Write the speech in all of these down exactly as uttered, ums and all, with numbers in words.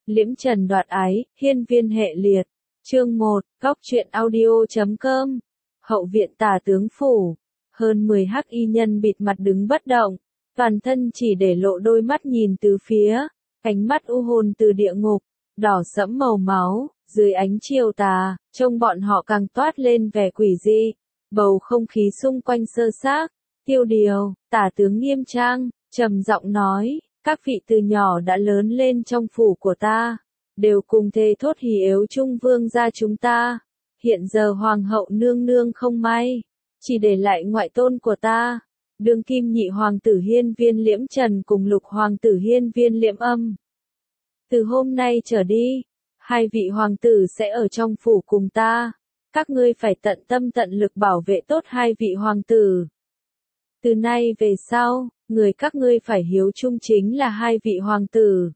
Liễm Trần đoạt ái, hiên viên hệ liệt. Chương một, góc truyện audio chấm com. Hậu viện Tả tướng phủ. Hơn mười hắc y nhân bịt mặt đứng bất động, toàn thân chỉ để lộ đôi mắt nhìn từ phía, ánh mắt u hồn từ địa ngục, đỏ sẫm màu máu, dưới ánh chiều tà, trông bọn họ càng toát lên vẻ quỷ dị. Bầu không khí xung quanh sơ xác, tiêu điều, Tả tướng nghiêm trang, trầm giọng nói, các vị từ nhỏ đã lớn lên trong phủ của ta, đều cùng thề thốt hỉ ếu chung vương gia chúng ta. Hiện giờ hoàng hậu nương nương không may, chỉ để lại ngoại tôn của ta, đương kim nhị hoàng tử hiên viên Liễm Trần cùng lục hoàng tử hiên viên Liễm Âm. Từ hôm nay trở đi, hai vị hoàng tử sẽ ở trong phủ cùng ta, các ngươi phải tận tâm tận lực bảo vệ tốt hai vị hoàng tử. Từ nay về sau, người các ngươi phải hiếu trung chính là hai vị hoàng tử.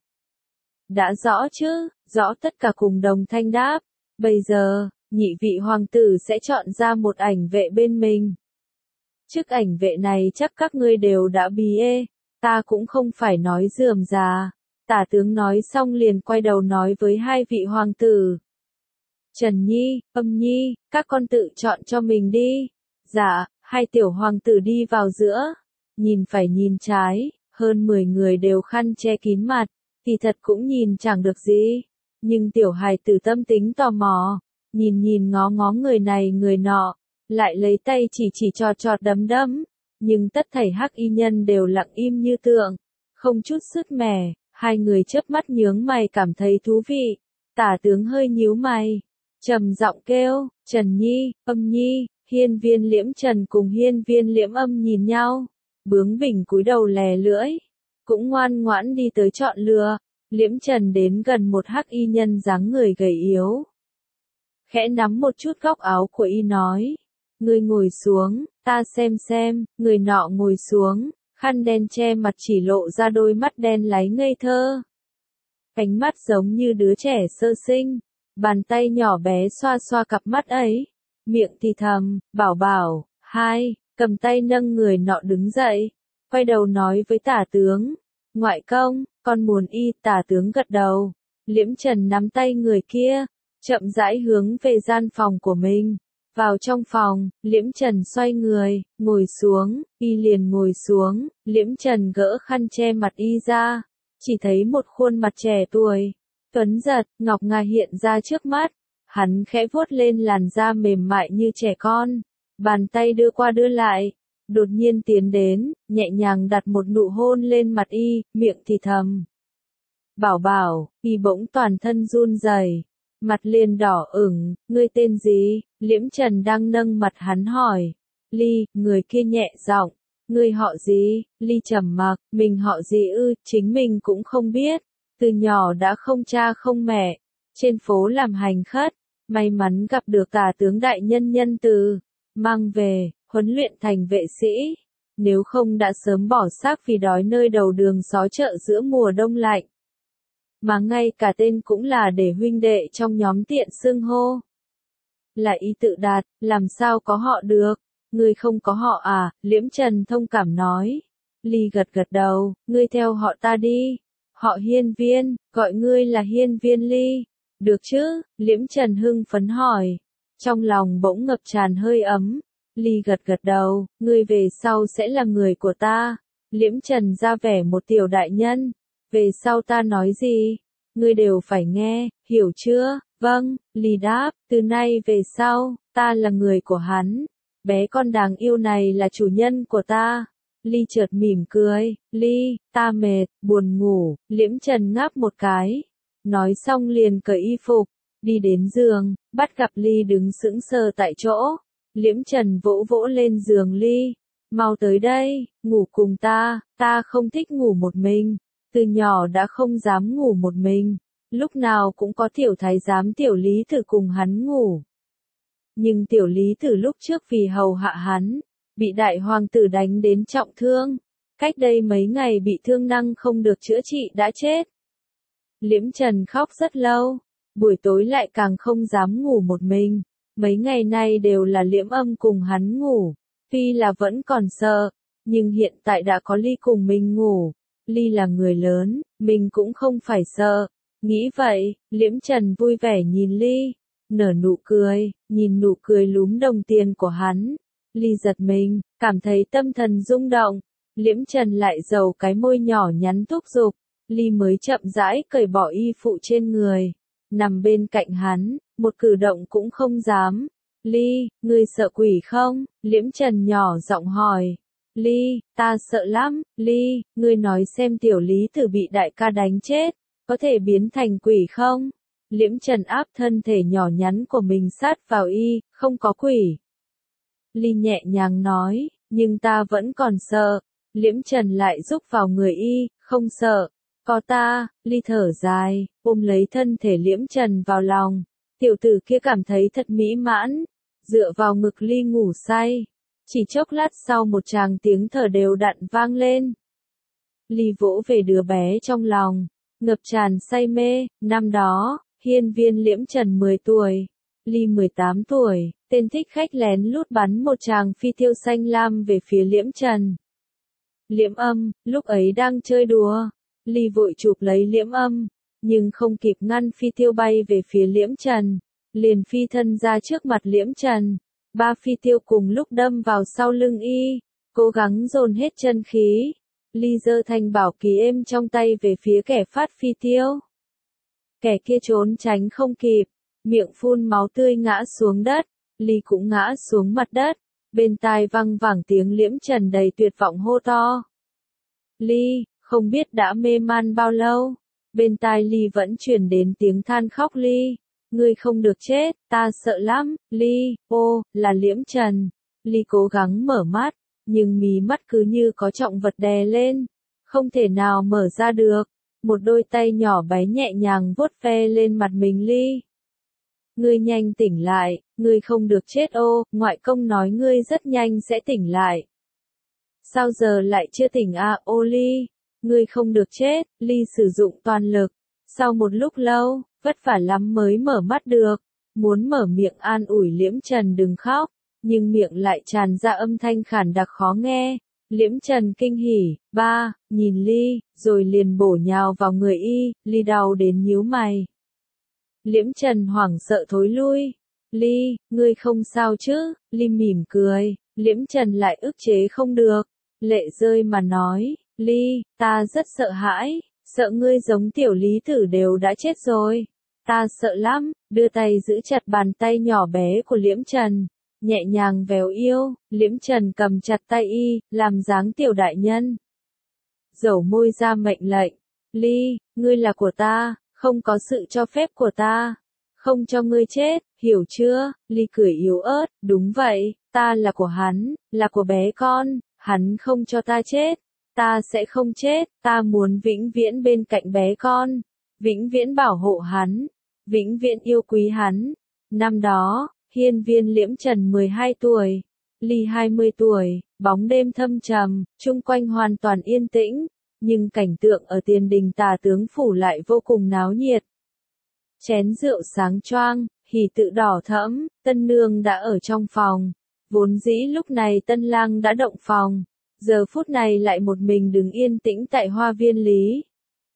Đã rõ chứ? Rõ, tất cả cùng đồng thanh đáp. Bây giờ, nhị vị hoàng tử sẽ chọn ra một ảnh vệ bên mình. Chức ảnh vệ này chắc các ngươi đều đã bí ê, ta cũng không phải nói rườm rà. Tả tướng nói xong liền quay đầu nói với hai vị hoàng tử. Trần Nhi, Âm Nhi, các con tự chọn cho mình đi. Dạ, hai tiểu hoàng tử đi vào giữa. Nhìn phải nhìn trái, hơn mười người đều khăn che kín mặt, thì thật cũng nhìn chẳng được gì. Nhưng tiểu hài tử tâm tính tò mò, nhìn nhìn ngó ngó người này người nọ, lại lấy tay chỉ chỉ trọt trọt đấm đấm. Nhưng tất thảy hắc y nhân đều lặng im như tượng, không chút sứt mẻ. Hai người chớp mắt nhướng mày cảm thấy thú vị. Tả tướng hơi nhíu mày, trầm giọng kêu, Trần Nhi, Âm Nhi. Hiên viên Liễm Trần cùng hiên viên Liễm Âm nhìn nhau, bướng bỉnh cúi đầu lè lưỡi, cũng ngoan ngoãn đi tới chọn lựa. Liễm Trần đến gần một hắc y nhân dáng người gầy yếu, khẽ nắm một chút góc áo của y nói, ngươi ngồi xuống, ta xem xem. Người nọ ngồi xuống, khăn đen che mặt chỉ lộ ra đôi mắt đen láy ngây thơ. Ánh mắt giống như đứa trẻ sơ sinh, bàn tay nhỏ bé xoa xoa cặp mắt ấy, miệng thì thầm, bảo bảo, hai, cầm tay nâng người nọ đứng dậy, quay đầu nói với Tả tướng, ngoại công, con muốn y. Tả tướng gật đầu. Liễm Trần nắm tay người kia, chậm rãi hướng về gian phòng của mình. Vào trong phòng, Liễm Trần xoay người, ngồi xuống, y liền ngồi xuống. Liễm Trần gỡ khăn che mặt y ra, chỉ thấy một khuôn mặt trẻ tuổi, tuấn giật, ngọc ngà hiện ra trước mắt. Hắn khẽ vuốt lên làn da mềm mại như trẻ con, bàn tay đưa qua đưa lại, đột nhiên tiến đến, nhẹ nhàng đặt một nụ hôn lên mặt y, miệng thì thầm. Bảo bảo, y bỗng toàn thân run rẩy, mặt liền đỏ ửng, ngươi tên gì? Liễm Trần đang nâng mặt hắn hỏi. Ly, người kia nhẹ giọng, ngươi họ gì? Ly trầm mặc, mình họ gì ư? Chính mình cũng không biết, từ nhỏ đã không cha không mẹ, trên phố làm hành khất. May mắn gặp được Tả tướng đại nhân nhân từ, mang về, huấn luyện thành vệ sĩ. Nếu không đã sớm bỏ xác vì đói nơi đầu đường xó chợ giữa mùa đông lạnh. Mà ngay cả tên cũng là để huynh đệ trong nhóm tiện xưng hô. Là y tự đạt, làm sao có họ được? Ngươi không có họ à? Liễm Trần thông cảm nói. Ly gật gật đầu, ngươi theo họ ta đi. Họ hiên viên, gọi ngươi là hiên viên Ly. Được chứ? Liễm Trần hưng phấn hỏi. Trong lòng bỗng ngập tràn hơi ấm. Ly gật gật đầu, ngươi về sau sẽ là người của ta. Liễm Trần ra vẻ một tiểu đại nhân. Về sau ta nói gì? Ngươi đều phải nghe, hiểu chưa? Vâng, Ly đáp, từ nay về sau, ta là người của hắn. Bé con đáng yêu này là chủ nhân của ta. Ly chợt mỉm cười, Ly, ta mệt, buồn ngủ. Liễm Trần ngáp một cái. Nói xong liền cởi y phục, đi đến giường, bắt gặp Ly đứng sững sờ tại chỗ. Liễm Trần vỗ vỗ lên giường Ly, mau tới đây, ngủ cùng ta, ta không thích ngủ một mình, từ nhỏ đã không dám ngủ một mình, lúc nào cũng có tiểu thái giám tiểu lý thử cùng hắn ngủ. Nhưng tiểu lý thử lúc trước vì hầu hạ hắn, bị đại hoàng tử đánh đến trọng thương, cách đây mấy ngày bị thương năng không được chữa trị đã chết. Liễm Trần khóc rất lâu, buổi tối lại càng không dám ngủ một mình, mấy ngày nay đều là Liễm Âm cùng hắn ngủ, tuy là vẫn còn sợ, nhưng hiện tại đã có Ly cùng mình ngủ, Ly là người lớn, mình cũng không phải sợ, Nghĩ vậy, Liễm Trần vui vẻ nhìn Ly, nở nụ cười, nhìn nụ cười lúm đồng tiền của hắn. Ly giật mình, cảm thấy tâm thần rung động. Liễm Trần lại giầu cái môi nhỏ nhắn thúc giục. Ly mới chậm rãi cởi bỏ y phụ trên người, nằm bên cạnh hắn, một cử động cũng không dám. Ly, ngươi sợ quỷ không? Liễm Trần nhỏ giọng hỏi. Ly, ta sợ lắm. Ly, ngươi nói xem tiểu lý tử bị đại ca đánh chết, có thể biến thành quỷ không? Liễm Trần áp thân thể nhỏ nhắn của mình sát vào y, không có quỷ. Ly nhẹ nhàng nói, nhưng ta vẫn còn sợ. Liễm Trần lại rúc vào người y, không sợ. Có ta. Ly thở dài, ôm lấy thân thể Liễm Trần vào lòng. Tiểu tử kia cảm thấy thật mỹ mãn, dựa vào ngực Ly ngủ say. Chỉ chốc lát sau một tràng tiếng thở đều đặn vang lên. Ly vỗ về đứa bé trong lòng, ngập tràn say mê. Năm đó, hiên viên Liễm Trần mười tuổi, Ly mười tám tuổi, tên thích khách lén lút bắn một tràng phi tiêu xanh lam về phía Liễm Trần. Liễm Âm, lúc ấy đang chơi đùa, Ly vội chụp lấy Liễm Âm, nhưng không kịp ngăn phi tiêu bay về phía Liễm Trần, liền phi thân ra trước mặt Liễm Trần. Ba phi tiêu cùng lúc đâm vào sau lưng y, cố gắng dồn hết chân khí. Ly giơ thanh bảo kỳ êm trong tay về phía kẻ phát phi tiêu. Kẻ kia trốn tránh không kịp, miệng phun máu tươi ngã xuống đất, Ly cũng ngã xuống mặt đất, bên tai văng vẳng tiếng Liễm Trần đầy tuyệt vọng hô to. Ly, không biết đã mê man bao lâu, bên tai Ly vẫn truyền đến tiếng than khóc Ly. Ngươi không được chết, ta sợ lắm. Ly, ô, là Liễm Trần. Ly cố gắng mở mắt, nhưng mí mắt cứ như có trọng vật đè lên, không thể nào mở ra được. Một đôi tay nhỏ bé nhẹ nhàng vuốt ve lên mặt mình Ly. Ngươi nhanh tỉnh lại, ngươi không được chết ô, ngoại công nói ngươi rất nhanh sẽ tỉnh lại. Sao giờ lại chưa tỉnh à, ô Ly, ngươi không được chết. Ly sử dụng toàn lực, sau một lúc lâu, vất vả lắm mới mở mắt được, muốn mở miệng an ủi Liễm Trần đừng khóc, nhưng miệng lại tràn ra âm thanh khản đặc khó nghe. Liễm Trần kinh hỉ, ba, nhìn Ly, rồi liền bổ nhào vào người y. Ly đau đến nhíu mày. Liễm Trần hoảng sợ thối lui. Ly, ngươi không sao chứ? Ly mỉm cười. Liễm Trần lại ức chế không được, lệ rơi mà nói, Ly, ta rất sợ hãi, sợ ngươi giống tiểu lý tử đều đã chết rồi. Ta sợ lắm. Đưa tay giữ chặt bàn tay nhỏ bé của Liễm Trần, nhẹ nhàng véo yêu. Liễm Trần cầm chặt tay y, làm dáng tiểu đại nhân. Dẩu môi ra mệnh lệnh. Ly, ngươi là của ta, không có sự cho phép của ta, không cho ngươi chết, hiểu chưa? Ly cười yếu ớt, đúng vậy, ta là của hắn, là của bé con, hắn không cho ta chết, ta sẽ không chết, ta muốn vĩnh viễn bên cạnh bé con, vĩnh viễn bảo hộ hắn, vĩnh viễn yêu quý hắn. Năm đó, hiên viên Liễm Trần mười hai tuổi, Ly hai mươi tuổi, bóng đêm thâm trầm, chung quanh hoàn toàn yên tĩnh, nhưng cảnh tượng ở tiền đình Tả tướng phủ lại vô cùng náo nhiệt. Chén rượu sáng choang, hỉ tự đỏ thẫm, tân nương đã ở trong phòng, vốn dĩ lúc này tân lang đã động phòng, giờ phút này lại một mình đứng yên tĩnh tại hoa viên Lý.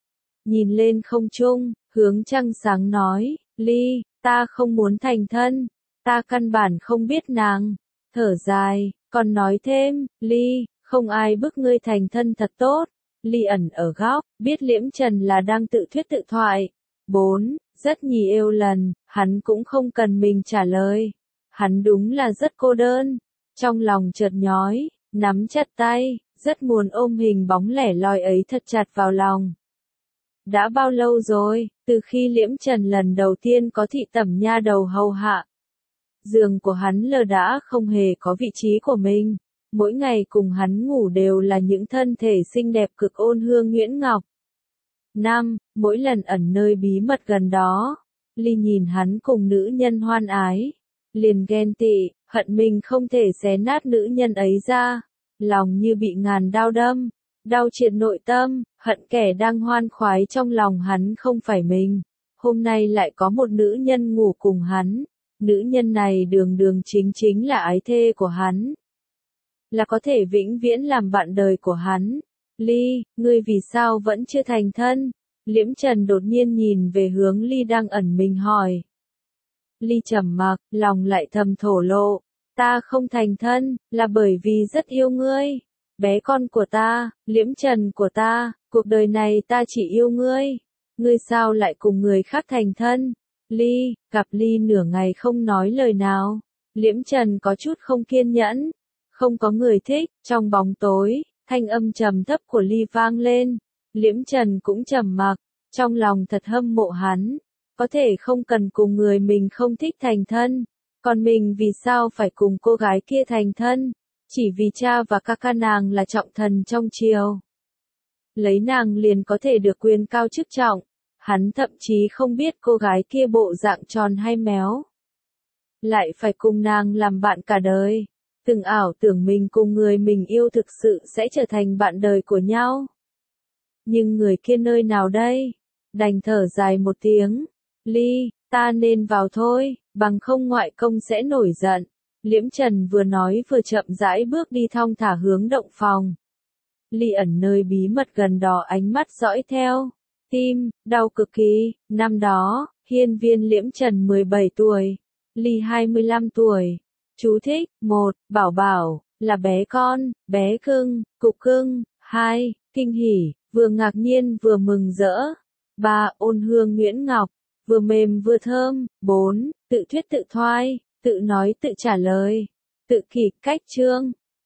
Nhìn lên không trung, hướng trăng sáng nói, Ly, ta không muốn thành thân, ta căn bản không biết nàng. Thở dài, còn nói thêm, Ly, không ai bức ngươi thành thân thật tốt. Ly ẩn ở góc, biết Liễm Trần là đang tự thuyết tự thoại. Bốn, rất nhì yêu lần, hắn cũng không cần mình trả lời. Hắn đúng là rất cô đơn. Trong lòng chợt nhói, nắm chặt tay, rất muốn ôm hình bóng lẻ loi ấy thật chặt vào lòng. Đã bao lâu rồi, từ khi Liễm Trần lần đầu tiên có thị tẩm nha đầu hầu hạ. Giường của hắn lờ đã không hề có vị trí của mình. Mỗi ngày cùng hắn ngủ đều là những thân thể xinh đẹp cực ôn hương nhuyễn ngọc. Năm, mỗi lần ẩn nơi bí mật gần đó, Ly nhìn hắn cùng nữ nhân hoan ái, liền ghen tị, hận mình không thể xé nát nữ nhân ấy ra, lòng như bị ngàn đao đâm, đau triệt nội tâm, hận kẻ đang hoan khoái trong lòng hắn không phải mình. Hôm nay lại có một nữ nhân ngủ cùng hắn, nữ nhân này đường đường chính chính là ái thê của hắn, là có thể vĩnh viễn làm bạn đời của hắn. Ly, ngươi vì sao vẫn chưa thành thân? Liễm Trần đột nhiên nhìn về hướng Ly đang ẩn mình hỏi. Ly trầm mặc, lòng lại thầm thổ lộ. Ta không thành thân, là bởi vì rất yêu ngươi. Bé con của ta, Liễm Trần của ta, cuộc đời này ta chỉ yêu ngươi. Ngươi sao lại cùng người khác thành thân? Ly, gặp Ly nửa ngày không nói lời nào. Liễm Trần có chút không kiên nhẫn. Không có người thích, trong bóng tối, thanh âm trầm thấp của Ly vang lên. Liễm Trần cũng trầm mặc, trong lòng thật hâm mộ hắn. Có thể không cần cùng người mình không thích thành thân. Còn mình vì sao phải cùng cô gái kia thành thân? Chỉ vì cha và ca ca nàng là trọng thần trong triều. Lấy nàng liền có thể được quyền cao chức trọng. Hắn thậm chí không biết cô gái kia bộ dạng tròn hay méo. Lại phải cùng nàng làm bạn cả đời. Từng ảo tưởng mình cùng người mình yêu thực sự sẽ trở thành bạn đời của nhau. Nhưng người kia nơi nào đây? Đành thở dài một tiếng. Ly, ta nên vào thôi, bằng không ngoại công sẽ nổi giận. Liễm Trần vừa nói vừa chậm rãi bước đi thong thả hướng động phòng. Ly ẩn nơi bí mật gần đó ánh mắt dõi theo. Tim, đau cực kỳ. Năm đó, hiên viên Liễm Trần mười bảy tuổi. Ly hai mươi lăm tuổi. Chú thích, một, bảo bảo, là bé con, bé cưng, cục cưng. Hai, kinh hỉ, vừa ngạc nhiên vừa mừng rỡ. Ba, ôn hương nhuyễn ngọc, vừa mềm vừa thơm. Bốn, tự thuyết tự thoai, tự nói tự trả lời. Tự kỷ cách chương.